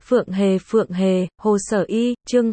Phượng Hề, Hồ Sở Y, chương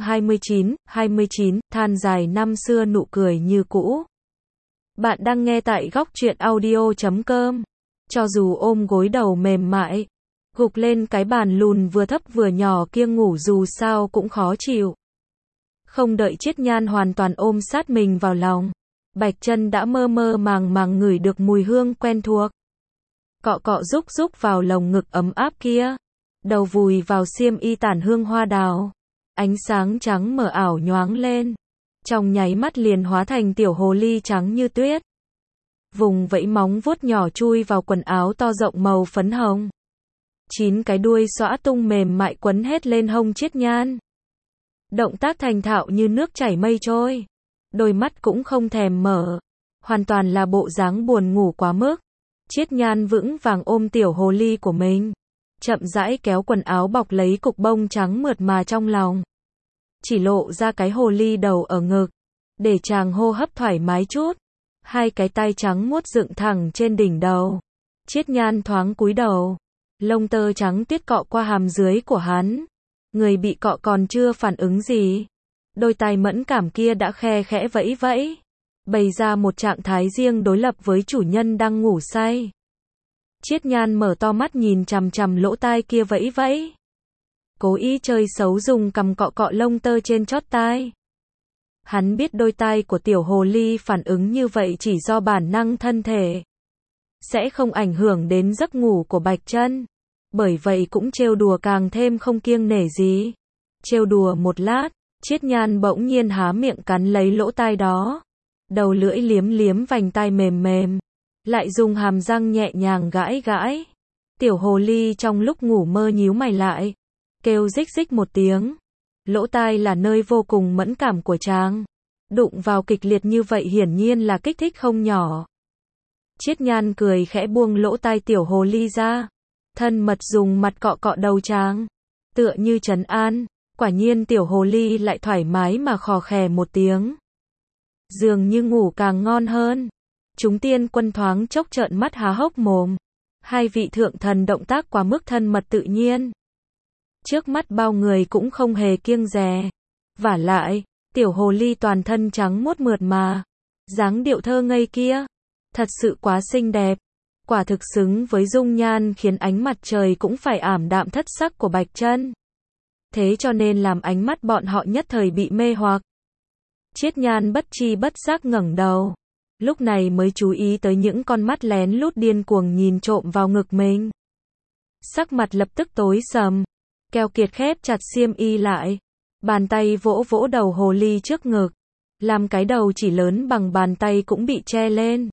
29, than dài năm xưa nụ cười như cũ. Bạn đang nghe tại góc truyện audio.com. Cho dù ôm gối đầu mềm mại, gục lên cái bàn lùn vừa thấp vừa nhỏ kia ngủ dù sao cũng khó chịu. Không đợi Chiết Nhan hoàn toàn ôm sát mình vào lòng, Bạch Chân đã mơ mơ màng màng ngửi được mùi hương quen thuộc. Cọ cọ rúc rúc vào lồng ngực ấm áp kia, đầu vùi vào xiêm y tản hương hoa đào, ánh sáng trắng mờ ảo nhoáng lên, trong nháy mắt liền hóa thành tiểu hồ ly trắng như tuyết. Vùng vẫy móng vuốt nhỏ chui vào quần áo to rộng màu phấn hồng. 9 cái đuôi xõa tung mềm mại quấn hết lên hông Chiết Nhan. Động tác thành thạo như nước chảy mây trôi, đôi mắt cũng không thèm mở, hoàn toàn là bộ dáng buồn ngủ quá mức. Chiết Nhan vững vàng ôm tiểu hồ ly của mình, chậm rãi kéo quần áo bọc lấy cục bông trắng mượt mà trong lòng, chỉ lộ ra cái hồ ly đầu ở ngực, để chàng hô hấp thoải mái chút. Hai cái tay trắng muốt dựng thẳng trên đỉnh đầu. Chiết Nhan thoáng cúi đầu, lông tơ trắng tuyết cọ qua hàm dưới của hắn. Người bị cọ còn chưa phản ứng gì, đôi tay mẫn cảm kia đã khe khẽ vẫy vẫy, bày ra một trạng thái riêng đối lập với chủ nhân đang ngủ say. Chiết Nhan mở to mắt nhìn chằm chằm lỗ tai kia vẫy vẫy, cố ý chơi xấu dùng cằm cọ cọ lông tơ trên chót tai. Hắn biết đôi tai của tiểu hồ ly phản ứng như vậy chỉ do bản năng thân thể, sẽ không ảnh hưởng đến giấc ngủ của Bạch Chân. Bởi vậy cũng trêu đùa càng thêm không kiêng nể gì. Trêu đùa một lát, Chiết Nhan bỗng nhiên há miệng cắn lấy lỗ tai đó, đầu lưỡi liếm liếm vành tai mềm mềm, lại dùng hàm răng nhẹ nhàng gãi gãi. Tiểu hồ ly trong lúc ngủ mơ nhíu mày lại, kêu rích rích một tiếng. Lỗ tai là nơi vô cùng mẫn cảm của chàng, đụng vào kịch liệt như vậy hiển nhiên là kích thích không nhỏ. Chiết Nhan cười khẽ buông lỗ tai tiểu hồ ly ra, thân mật dùng mặt cọ cọ đầu chàng, tựa như trấn an. Quả nhiên tiểu hồ ly lại thoải mái mà khò khè một tiếng, dường như ngủ càng ngon hơn. Chúng tiên quân thoáng chốc trợn mắt há hốc mồm. Hai vị thượng thần động tác quá mức thân mật tự nhiên, trước mắt bao người cũng không hề kiêng dè. Vả lại, tiểu hồ ly toàn thân trắng muốt mượt mà, dáng điệu thơ ngây kia, thật sự quá xinh đẹp. Quả thực xứng với dung nhan khiến ánh mặt trời cũng phải ảm đạm thất sắc của Bạch Chân. Thế cho nên làm ánh mắt bọn họ nhất thời bị mê hoặc. Chiết Nhan bất chi bất giác ngẩng đầu, lúc này mới chú ý tới những con mắt lén lút điên cuồng nhìn trộm vào ngực mình. Sắc mặt lập tức tối sầm, keo kiệt khép chặt xiêm y lại, bàn tay vỗ vỗ đầu hồ ly trước ngực, làm cái đầu chỉ lớn bằng bàn tay cũng bị che lên.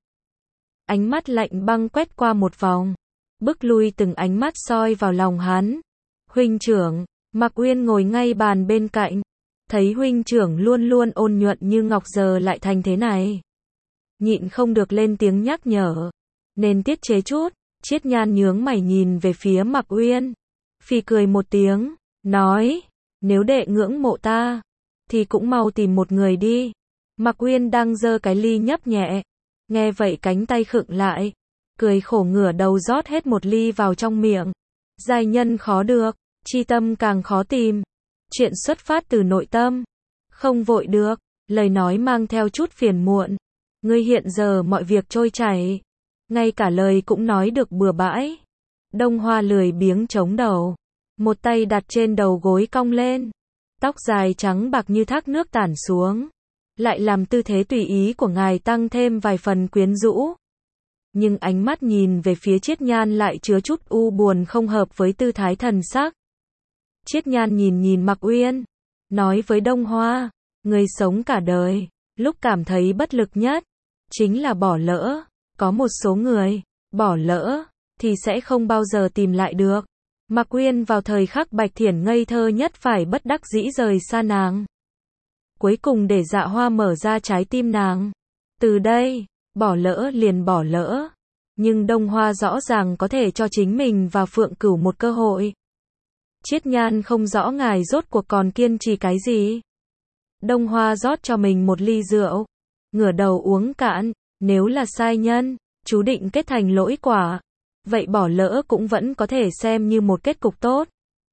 Ánh mắt lạnh băng quét qua một vòng, bức lui từng ánh mắt soi vào lòng hắn. Huynh trưởng, Mạc Uyên ngồi ngay bàn bên cạnh, thấy huynh trưởng luôn luôn ôn nhuận như ngọc giờ lại thành thế này, nhịn không được lên tiếng nhắc nhở, nên tiết chế chút. Chiết Nhan nhướng mày nhìn về phía Mạc Uyên, phì cười một tiếng, nói, nếu đệ ngưỡng mộ ta, thì cũng mau tìm một người đi. Mạc Uyên đang giơ cái ly nhấp nhẹ, nghe vậy cánh tay khựng lại, cười khổ ngửa đầu rót hết một ly vào trong miệng. Giai nhân khó được, chi tâm càng khó tìm. Chuyện xuất phát từ nội tâm, không vội được. Lời nói mang theo chút phiền muộn. Ngươi hiện giờ mọi việc trôi chảy, ngay cả lời cũng nói được bừa bãi. Đông Hoa lười biếng chống đầu, một tay đặt trên đầu gối cong lên, tóc dài trắng bạc như thác nước tản xuống, lại làm tư thế tùy ý của ngài tăng thêm vài phần quyến rũ. Nhưng ánh mắt nhìn về phía Chiết Nhan lại chứa chút u buồn không hợp với tư thái thần sắc. Chiết Nhan nhìn Mạc Uyên, nói với Đông Hoa, người sống cả đời, lúc cảm thấy bất lực nhất, chính là bỏ lỡ. Có một số người, bỏ lỡ, thì sẽ không bao giờ tìm lại được. Mạc Uyên vào thời khắc Bạch Thiển ngây thơ nhất phải bất đắc dĩ rời xa nàng, cuối cùng để Dạ Hoa mở ra trái tim nàng. Từ đây, bỏ lỡ liền bỏ lỡ. Nhưng Đông Hoa rõ ràng có thể cho chính mình và Phượng Cửu một cơ hội. Chiết Nhan không rõ ngài rốt cuộc còn kiên trì cái gì. Đông Hoa rót cho mình một ly rượu, ngửa đầu uống cạn. Nếu là sai nhân, chú định kết thành lỗi quả, vậy bỏ lỡ cũng vẫn có thể xem như một kết cục tốt.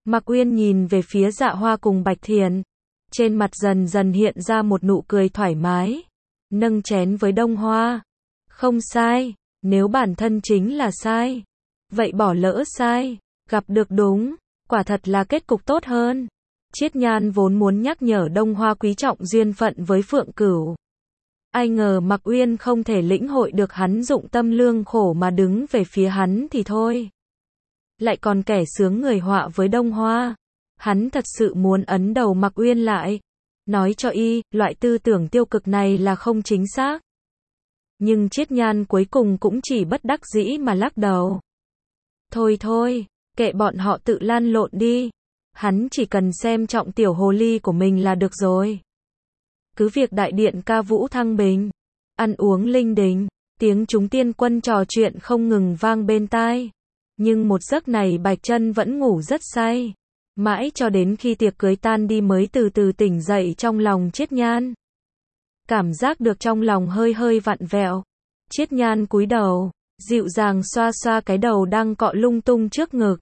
Mạc Uyên nhìn về phía Dạ Hoa cùng Bạch Thiền. Trên mặt dần dần hiện ra một nụ cười thoải mái. Nâng chén với Đông Hoa. Không sai, nếu bản thân chính là sai. Vậy bỏ lỡ sai, gặp được đúng, quả thật là kết cục tốt hơn. Chiết Nhan vốn muốn nhắc nhở Đông Hoa quý trọng duyên phận với Phượng Cửu. Ai ngờ Mạc Uyên không thể lĩnh hội được hắn dụng tâm lương khổ mà đứng về phía hắn thì thôi. Lại còn kẻ sướng người họa với Đông Hoa. Hắn thật sự muốn ấn đầu Mạc Uyên lại. Nói cho y, loại tư tưởng tiêu cực này là không chính xác. Nhưng Chiết Nhan cuối cùng cũng chỉ bất đắc dĩ mà lắc đầu. Thôi thôi, kệ bọn họ tự lan lộn đi. Hắn chỉ cần xem trọng tiểu hồ ly của mình là được rồi. Cứ việc đại điện ca vũ thăng bình, ăn uống linh đình, tiếng chúng tiên quân trò chuyện không ngừng vang bên tai. Nhưng một giấc này Bạch Chân vẫn ngủ rất say. Mãi cho đến khi tiệc cưới tan đi mới từ từ tỉnh dậy trong lòng Chiết Nhan. Cảm giác được trong lòng hơi hơi vặn vẹo. Chiết Nhan cúi đầu, dịu dàng xoa xoa cái đầu đang cọ lung tung trước ngực.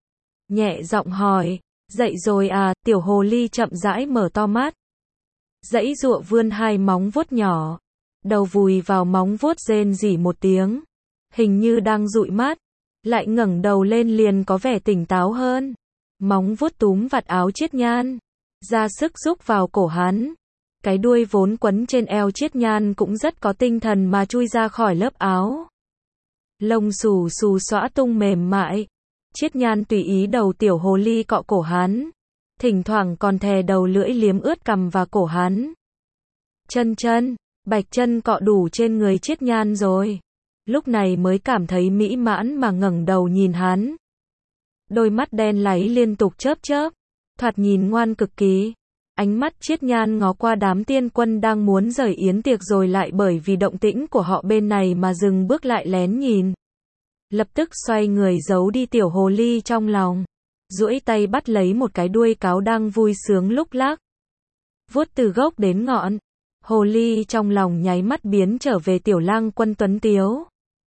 Nhẹ giọng hỏi, dậy rồi à? Tiểu hồ ly chậm rãi mở to mắt. Giãy giụa vươn hai móng vuốt nhỏ. Đầu vùi vào móng vuốt rên rỉ một tiếng. Hình như đang dụi mắt. Lại ngẩng đầu lên liền có vẻ tỉnh táo hơn. Móng vuốt túm vạt áo Chiết Nhan. Ra sức rúc vào cổ hắn. Cái đuôi vốn quấn trên eo Chiết Nhan cũng rất có tinh thần mà chui ra khỏi lớp áo. Lông xù xù xõa tung mềm mại. Chiết Nhan tùy ý đầu tiểu hồ ly cọ cổ hắn. Thỉnh thoảng còn thè đầu lưỡi liếm ướt cằm và cổ hắn. Chân chân, Bạch Chân cọ đủ trên người Chiết Nhan rồi. Lúc này mới cảm thấy mỹ mãn mà ngẩng đầu nhìn hắn. Đôi mắt đen láy liên tục chớp chớp. Thoạt nhìn ngoan cực kỳ. Ánh mắt Chiết Nhan ngó qua đám tiên quân đang muốn rời yến tiệc rồi lại bởi vì động tĩnh của họ bên này mà dừng bước lại lén nhìn. Lập tức xoay người giấu đi tiểu hồ ly trong lòng. Duỗi tay bắt lấy một cái đuôi cáo đang vui sướng lúc lắc. Vuốt từ gốc đến ngọn. Hồ ly trong lòng nháy mắt biến trở về tiểu lang quân tuấn tiếu.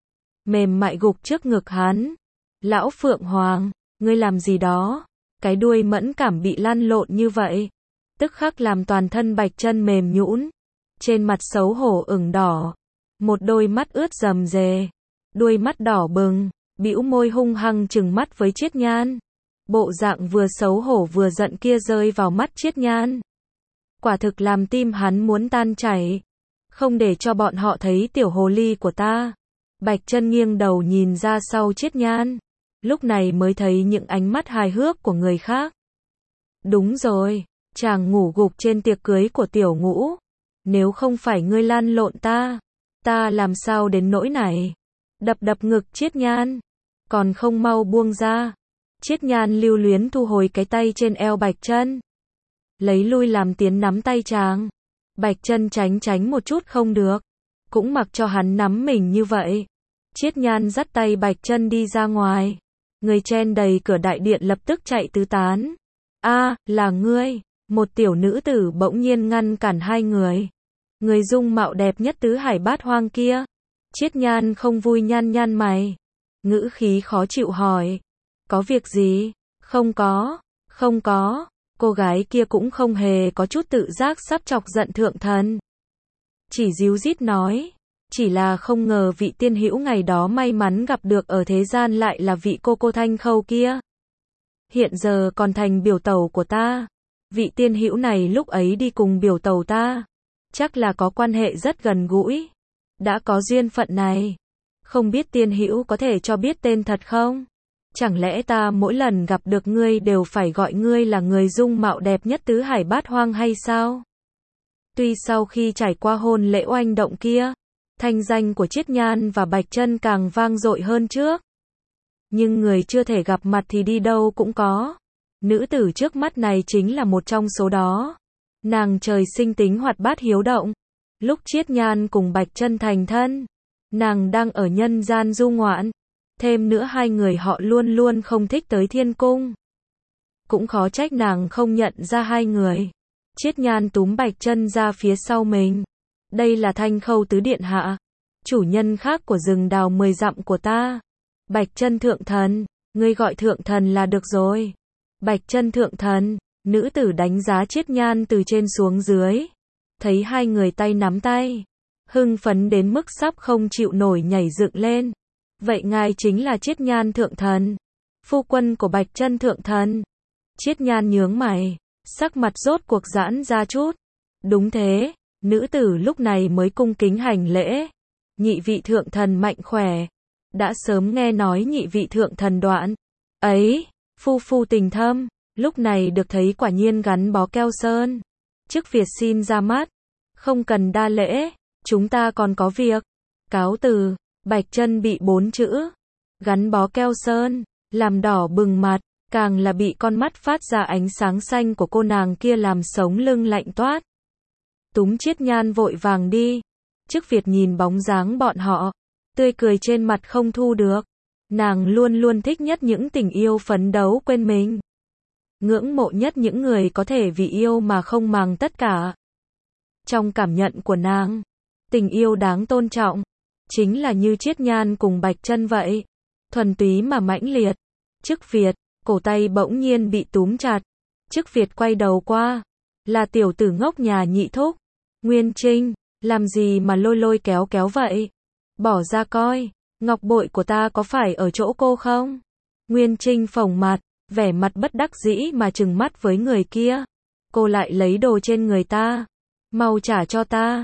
Mềm mại gục trước ngực hắn. Lão Phượng Hoàng, ngươi làm gì đó? Cái đuôi mẫn cảm bị lăn lộn như vậy. Tức khắc làm toàn thân Bạch Chân mềm nhũn. Trên mặt xấu hổ ửng đỏ. Một đôi mắt ướt rầm rề. Đuôi mắt đỏ bừng. Bĩu môi hung hăng trừng mắt với Chiết Nhan. Bộ dạng vừa xấu hổ vừa giận kia rơi vào mắt Chiết Nhan. Quả thực làm tim hắn muốn tan chảy. Không để cho bọn họ thấy tiểu hồ ly của ta. Bạch Chân nghiêng đầu nhìn ra sau Chiết Nhan. Lúc này mới thấy những ánh mắt hài hước của người khác. Đúng rồi, chàng ngủ gục trên tiệc cưới của tiểu Ngũ. Nếu không phải ngươi lan lộn ta làm sao đến nỗi này. Đập đập ngực Chiết Nhan. Còn không mau buông ra. Chiết Nhan lưu luyến thu hồi cái tay trên eo Bạch Chân. Lấy lui làm tiến nắm tay chàng. Bạch Chân tránh tránh một chút không được. Cũng mặc cho hắn nắm mình như vậy. Chiết Nhan dắt tay Bạch Chân đi ra ngoài. Người chen đầy cửa đại điện lập tức chạy tứ tán. A, là ngươi. Một tiểu nữ tử bỗng nhiên ngăn cản hai người. Người dung mạo đẹp nhất tứ hải bát hoang kia. Chiết Nhan không vui nhăn nhăn mày. Ngữ khí khó chịu hỏi. Có việc gì? Không có. Cô gái kia cũng không hề có chút tự giác sắp chọc giận thượng thần. Chỉ díu dít nói. Chỉ là không ngờ vị tiên hữu ngày đó may mắn gặp được ở thế gian lại là vị cô Thanh Khâu kia. Hiện giờ còn thành biểu tẩu của ta. Vị tiên hữu này lúc ấy đi cùng biểu tẩu ta. Chắc là có quan hệ rất gần gũi. Đã có duyên phận này. Không biết tiên hữu có thể cho biết tên thật không? Chẳng lẽ ta mỗi lần gặp được ngươi đều phải gọi ngươi là người dung mạo đẹp nhất tứ hải bát hoang hay sao? Tuy sau khi trải qua hôn lễ oanh động kia, thanh danh của Chiết Nhan và Bạch Chân càng vang dội hơn trước. Nhưng người chưa thể gặp mặt thì đi đâu cũng có. Nữ tử trước mắt này chính là một trong số đó. Nàng trời sinh tính hoạt bát hiếu động. Lúc Chiết Nhan cùng Bạch Chân thành thân, nàng đang ở nhân gian du ngoạn. Thêm nữa hai người họ luôn luôn không thích tới thiên cung. Cũng khó trách nàng không nhận ra hai người. Chiết Nhan túm Bạch Chân ra phía sau mình. Đây là Thanh Khâu tứ điện hạ. Chủ nhân khác của rừng đào 10 dặm của ta. Bạch Chân thượng thần. Ngươi gọi thượng thần là được rồi. Bạch Chân thượng thần, nữ tử đánh giá Chiết Nhan từ trên xuống dưới. Thấy hai người tay nắm tay, hưng phấn đến mức sắp không chịu nổi nhảy dựng lên. Vậy ngài chính là Chiết Nhan thượng thần, phu quân của Bạch Chân thượng thần. Chiết Nhan nhướng mày, sắc mặt rốt cuộc giãn ra chút. Đúng thế, nữ tử lúc này mới cung kính hành lễ. Nhị vị thượng thần mạnh khỏe. Đã sớm nghe nói nhị vị thượng thần đoạn ấy, phu phu tình thâm, lúc này được thấy quả nhiên gắn bó keo sơn. Chức Việt xin ra mắt, không cần đa lễ, chúng ta còn có việc. Cáo từ. Bạch Chân bị 4 chữ gắn bó keo sơn làm đỏ bừng mặt, càng là bị con mắt phát ra ánh sáng xanh của cô nàng kia làm sống lưng lạnh toát. Túm Chiết Nhan vội vàng đi. Chức Việt nhìn bóng dáng bọn họ, tươi cười trên mặt không thu được. Nàng luôn luôn thích nhất những tình yêu phấn đấu quên mình. Ngưỡng mộ nhất những người có thể vì yêu mà không màng tất cả. Trong cảm nhận của nàng, tình yêu đáng tôn trọng chính là như Chiết Nhan cùng Bạch Chân vậy, thuần túy mà mãnh liệt. Chức Việt, cổ tay bỗng nhiên bị túm chặt. Chức Việt quay đầu qua, là tiểu tử ngốc nhà nhị thúc, Nguyên Trinh, làm gì mà lôi lôi kéo kéo vậy? Bỏ ra coi, ngọc bội của ta có phải ở chỗ cô không? Nguyên Trinh phồng mặt, vẻ mặt bất đắc dĩ mà trừng mắt với người kia. Cô lại lấy đồ trên người ta, mau trả cho ta.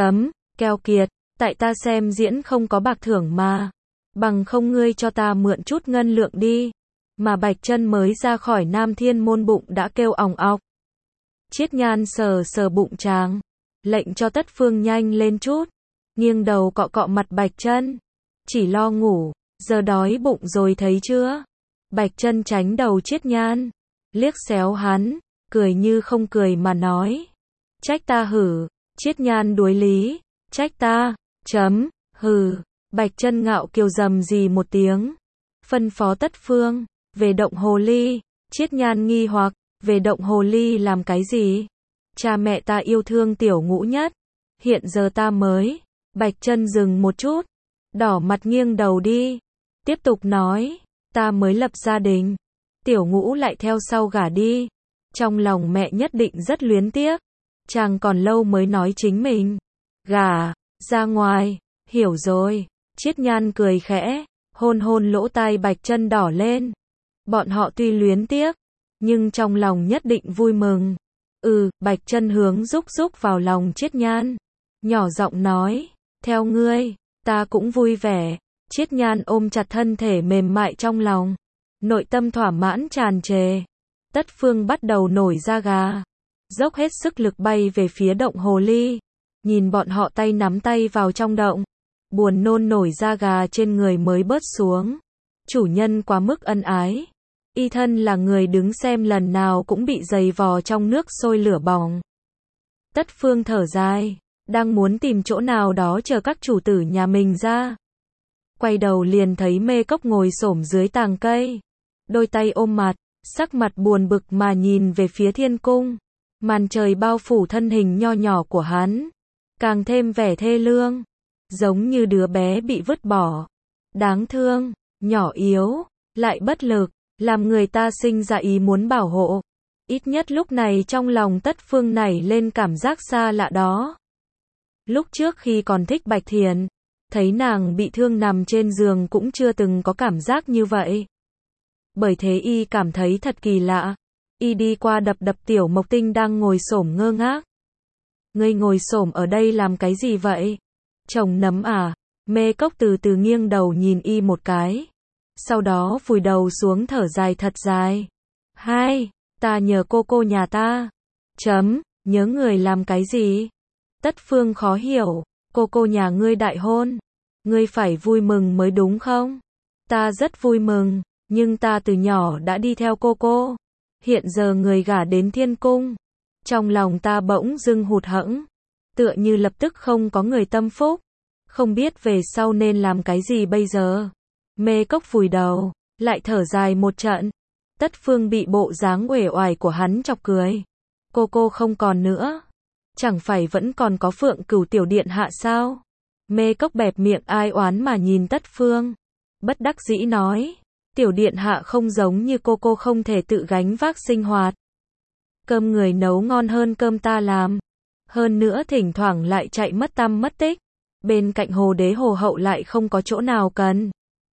Keo kiệt, tại ta xem diễn không có bạc thưởng mà. Bằng không ngươi cho ta mượn chút ngân lượng đi. Mà Bạch Chân mới ra khỏi Nam Thiên môn bụng đã kêu òng ọc. Chiết Nhan sờ sờ bụng chàng, lệnh cho Tất Phương nhanh lên chút, nghiêng đầu cọ cọ mặt Bạch Chân. Chỉ lo ngủ, giờ đói bụng rồi thấy chưa? Bạch Chân tránh đầu Chiết Nhan, liếc xéo hắn, cười như không cười mà nói. Trách ta hử? Chiết Nhan đuối lý. Trách ta? Hừ. Bạch Chân ngạo kiều rầm rì một tiếng, phân phó Tất Phương, về động hồ ly. Chiết Nhan nghi hoặc, về động hồ ly làm cái gì? Cha mẹ ta yêu thương tiểu ngũ nhất, hiện giờ ta mới. Bạch Chân dừng một chút, đỏ mặt nghiêng đầu đi, tiếp tục nói, ta mới lập gia đình, tiểu ngũ lại theo sau gả đi. Trong lòng mẹ nhất định rất luyến tiếc, chàng còn lâu mới nói chính mình gả ra ngoài. Hiểu rồi. Chiết Nhan cười khẽ, hôn hôn lỗ tai Bạch Chân đỏ lên. Bọn họ tuy luyến tiếc, nhưng trong lòng nhất định vui mừng. Bạch Chân hướng rúc vào lòng Chiết Nhan, nhỏ giọng nói, theo ngươi, ta cũng vui vẻ. Chiết Nhan ôm chặt thân thể mềm mại trong lòng, nội tâm thỏa mãn tràn trề. Tất Phương bắt đầu nổi da gà, dốc hết sức lực bay về phía động hồ ly. Nhìn bọn họ tay nắm tay vào trong động, buồn nôn nổi da gà trên người mới bớt xuống. Chủ nhân quá mức ân ái. Y thân là người đứng xem lần nào cũng bị giày vò trong nước sôi lửa bỏng. Tất Phương thở dài, đang muốn tìm chỗ nào đó chờ các chủ tử nhà mình ra. Quay đầu liền thấy Mê Cốc ngồi xổm dưới tàng cây, đôi tay ôm mặt, sắc mặt buồn bực mà nhìn về phía thiên cung. Màn trời bao phủ thân hình nho nhỏ của hắn, càng thêm vẻ thê lương, giống như đứa bé bị vứt bỏ. Đáng thương, nhỏ yếu, lại bất lực, làm người ta sinh ra ý muốn bảo hộ. Ít nhất lúc này trong lòng Tất Phương nảy lên cảm giác xa lạ đó. Lúc trước khi còn thích Bạch Thiền, thấy nàng bị thương nằm trên giường cũng chưa từng có cảm giác như vậy. Bởi thế y cảm thấy thật kỳ lạ. Y đi qua đập đập Tiểu Mộc Tinh đang ngồi xổm ngơ ngác. Ngươi ngồi xổm ở đây làm cái gì vậy? Trồng nấm à? Mê Cốc từ từ nghiêng đầu nhìn y một cái, sau đó vùi đầu xuống thở dài thật dài. Ta nhờ cô nhà ta. Nhớ người làm cái gì? Tất Phương khó hiểu. Cô nhà ngươi đại hôn, ngươi phải vui mừng mới đúng không? Ta rất vui mừng, nhưng ta từ nhỏ đã đi theo cô. Hiện giờ người gả đến thiên cung, trong lòng ta bỗng dưng hụt hẫng, tựa như lập tức không có người tâm phúc, không biết về sau nên làm cái gì bây giờ. Mê Cốc vùi đầu, lại thở dài một trận. Tất Phương bị bộ dáng uể oải của hắn chọc cười. Cô không còn nữa, chẳng phải vẫn còn có Phượng Cửu tiểu điện hạ sao? Mê Cốc bẹp miệng ai oán mà nhìn Tất Phương, bất đắc dĩ nói, Tiểu điện hạ không giống như cô không thể tự gánh vác sinh hoạt. Cơm người nấu ngon hơn cơm ta làm. Hơn nữa thỉnh thoảng lại chạy mất tăm mất tích. Bên cạnh hồ đế hồ hậu lại không có chỗ nào cần.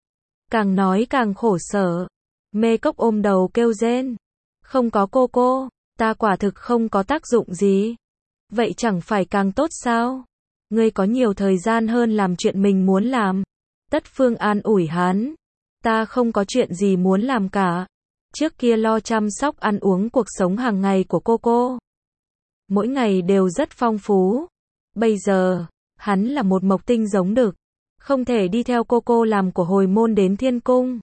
Càng nói càng khổ sở. Mê Cốc ôm đầu kêu rên. Không có cô, ta quả thực không có tác dụng gì. Vậy chẳng phải càng tốt sao? Ngươi có nhiều thời gian hơn làm chuyện mình muốn làm. Tất Phương an ủi hắn. Ta không có chuyện gì muốn làm cả. Trước kia lo chăm sóc ăn uống cuộc sống hàng ngày của cô. Mỗi ngày đều rất phong phú. Bây giờ, hắn là một mộc tinh giống đực. Không thể đi theo cô làm của hồi môn đến thiên cung.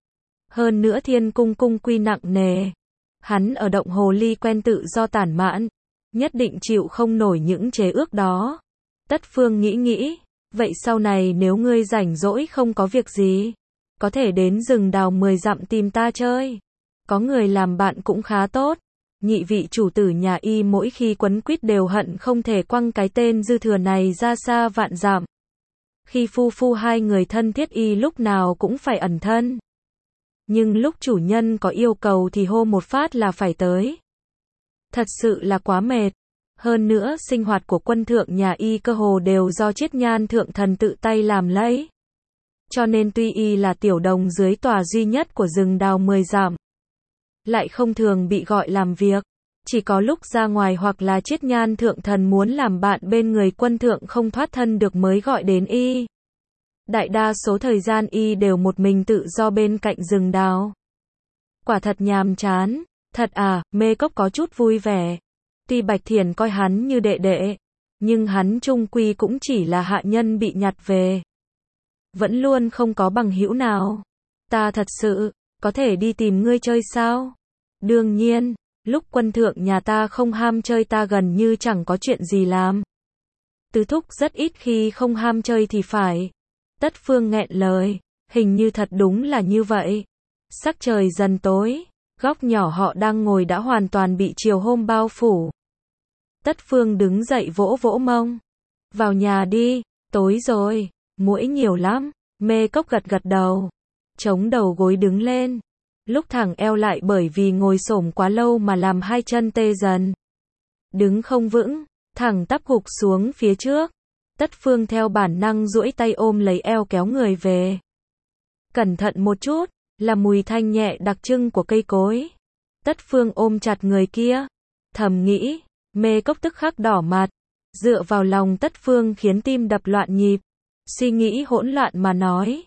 Hơn nữa thiên cung cung quy nặng nề. Hắn ở động hồ ly quen tự do tản mạn. Nhất định chịu không nổi những chế ước đó. Tất Phương nghĩ. Vậy sau này nếu ngươi rảnh rỗi không có việc gì, có thể đến rừng đào 10 dặm tìm ta chơi. Có người làm bạn cũng khá tốt. Nhị vị chủ tử nhà y mỗi khi quấn quýt đều hận không thể quăng cái tên dư thừa này ra xa vạn dặm. Khi phu hai người thân thiết y lúc nào cũng phải ẩn thân. Nhưng lúc chủ nhân có yêu cầu thì hô một phát là phải tới. Thật sự là quá mệt. Hơn nữa sinh hoạt của quân thượng nhà y cơ hồ đều do Chiết Nhan thượng thần tự tay làm lấy. Cho nên tuy y là tiểu đồng dưới tòa duy nhất của rừng đào 10 dặm, lại không thường bị gọi làm việc. Chỉ có lúc ra ngoài hoặc là Chiết Nhan thượng thần muốn làm bạn bên người quân thượng không thoát thân được mới gọi đến y. Đại đa số thời gian y đều một mình tự do bên cạnh rừng đào. Quả thật nhàm chán. Thật à, Mê Cốc có chút vui vẻ. Tuy Bạch Thiền coi hắn như đệ đệ, nhưng hắn chung quy cũng chỉ là hạ nhân bị nhặt về. Vẫn luôn không có bằng hữu nào. Ta thật sự, có thể đi tìm ngươi chơi sao? Đương nhiên, lúc quân thượng nhà ta không ham chơi ta gần như chẳng có chuyện gì làm. Tứ thúc rất ít khi không ham chơi thì phải. Tất Phương nghẹn lời, hình như thật đúng là như vậy. Sắc trời dần tối, góc nhỏ họ đang ngồi đã hoàn toàn bị chiều hôm bao phủ. Tất Phương đứng dậy vỗ mông. Vào nhà đi, tối rồi, muỗi nhiều lắm. Mê Cốc gật đầu. Chống đầu gối đứng lên. Lúc thẳng eo lại bởi vì ngồi xổm quá lâu mà làm hai chân tê dần. Đứng không vững, thẳng tắp gục xuống phía trước. Tất Phương theo bản năng duỗi tay ôm lấy eo kéo người về. Cẩn thận một chút, là mùi thanh nhẹ đặc trưng của cây cối. Tất Phương ôm chặt người kia. Thầm nghĩ, Mê Cốc tức khắc đỏ mặt. Dựa vào lòng Tất Phương khiến tim đập loạn nhịp. Suy nghĩ hỗn loạn mà nói.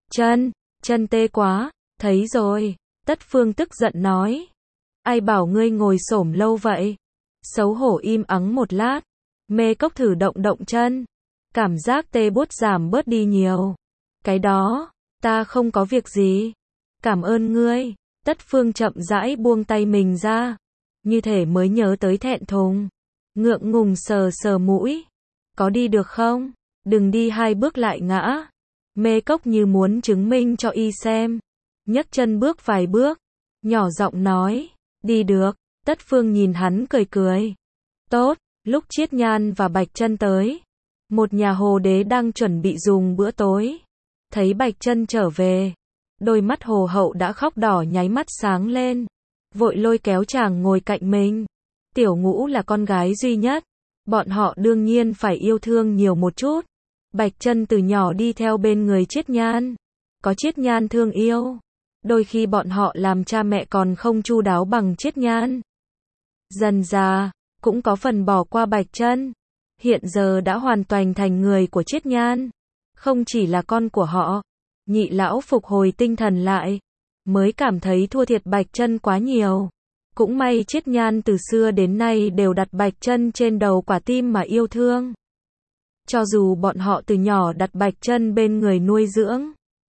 Chân tê quá, thấy rồi. Tất Phương tức giận nói. Ai bảo ngươi ngồi xổm lâu vậy? Xấu hổ im ắng một lát. Mê Cốc thử động chân. Cảm giác tê buốt giảm bớt đi nhiều. Cái đó, ta không có việc gì. Cảm ơn ngươi. Tất Phương chậm rãi buông tay mình ra. Như thể mới nhớ tới thẹn thùng. Ngượng ngùng sờ mũi. Có đi được không? Đừng đi 2 bước lại ngã. Mê Cốc như muốn chứng minh cho y xem. Nhấc chân bước vài bước. Nhỏ giọng nói. Đi được. Tất Phương nhìn hắn cười. Tốt. Lúc Chiết Nhan và Bạch Chân tới. Một nhà hồ đế đang chuẩn bị dùng bữa tối. Thấy Bạch Chân trở về. Đôi mắt hồ hậu đã khóc đỏ nháy mắt sáng lên. Vội lôi kéo chàng ngồi cạnh mình. Tiểu Ngũ là con gái duy nhất. Bọn họ đương nhiên phải yêu thương nhiều một chút. Bạch Chân từ nhỏ đi theo bên người Chiết Nhan. Có Chiết Nhan thương yêu. Đôi khi bọn họ làm cha mẹ còn không chu đáo bằng Chiết Nhan. Dần dà, cũng có phần bỏ qua Bạch Chân. Hiện giờ đã hoàn toàn thành người của Chiết Nhan. Không chỉ là con của họ. Nhị lão phục hồi tinh thần lại. Mới cảm thấy thua thiệt Bạch Chân quá nhiều. Cũng may Chiết Nhan từ xưa đến nay đều đặt Bạch Chân trên đầu quả tim mà yêu thương. Cho dù bọn họ từ nhỏ đặt Bạch Chân bên người nuôi dưỡng,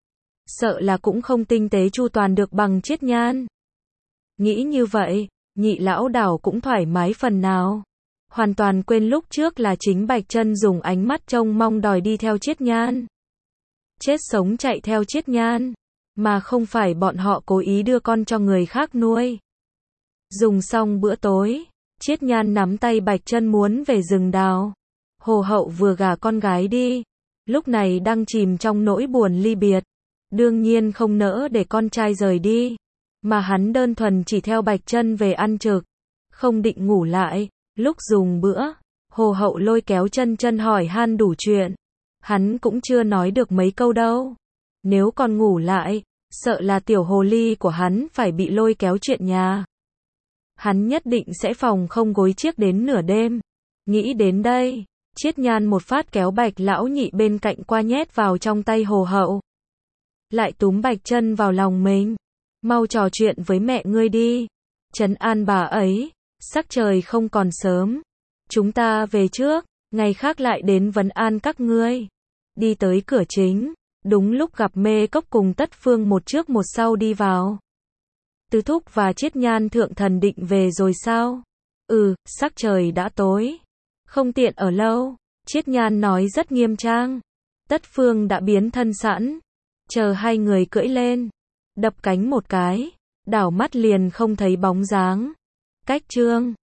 sợ là cũng không tinh tế chu toàn được bằng Chiết Nhan. Nghĩ như vậy, nhị lão đảo cũng thoải mái phần nào. Hoàn toàn quên lúc trước là chính Bạch Chân dùng ánh mắt trông mong đòi đi theo Chiết Nhan. Chết sống chạy theo Chiết Nhan, mà không phải bọn họ cố ý đưa con cho người khác nuôi. Dùng xong bữa tối, Chiết Nhan nắm tay Bạch Chân muốn về rừng đào. Hồ hậu vừa gả con gái đi, lúc này đang chìm trong nỗi buồn ly biệt. Đương nhiên không nỡ để con trai rời đi, mà hắn đơn thuần chỉ theo Bạch Chân về ăn trực, không định ngủ lại. Lúc dùng bữa, Hồ Hậu lôi kéo Chân Chân hỏi han đủ chuyện. Hắn cũng chưa nói được mấy câu đâu. Nếu còn ngủ lại, sợ là tiểu hồ ly của hắn phải bị lôi kéo chuyện nhà. Hắn nhất định sẽ phòng không gối chiếc đến nửa đêm. Nghĩ đến đây, Chiết Nhan một phát kéo Bạch lão nhị bên cạnh qua nhét vào trong tay Hồ Hậu. Lại túm Bạch Chân vào lòng mình. Mau trò chuyện với mẹ ngươi đi. Trấn an bà ấy. Sắc trời không còn sớm. Chúng ta về trước, ngày khác lại đến vấn an các ngươi. Đi tới cửa chính, đúng lúc gặp Mê Cốc cùng Tất Phương một trước một sau đi vào. Tứ Thúc và Chiết Nhan thượng thần định về rồi sao? Sắc trời đã tối. Không tiện ở lâu. Chiết Nhan nói rất nghiêm trang. Tất Phương đã biến thân sẵn. Chờ hai người cưỡi lên. Đập cánh một cái. Đảo mắt liền không thấy bóng dáng. Cách chương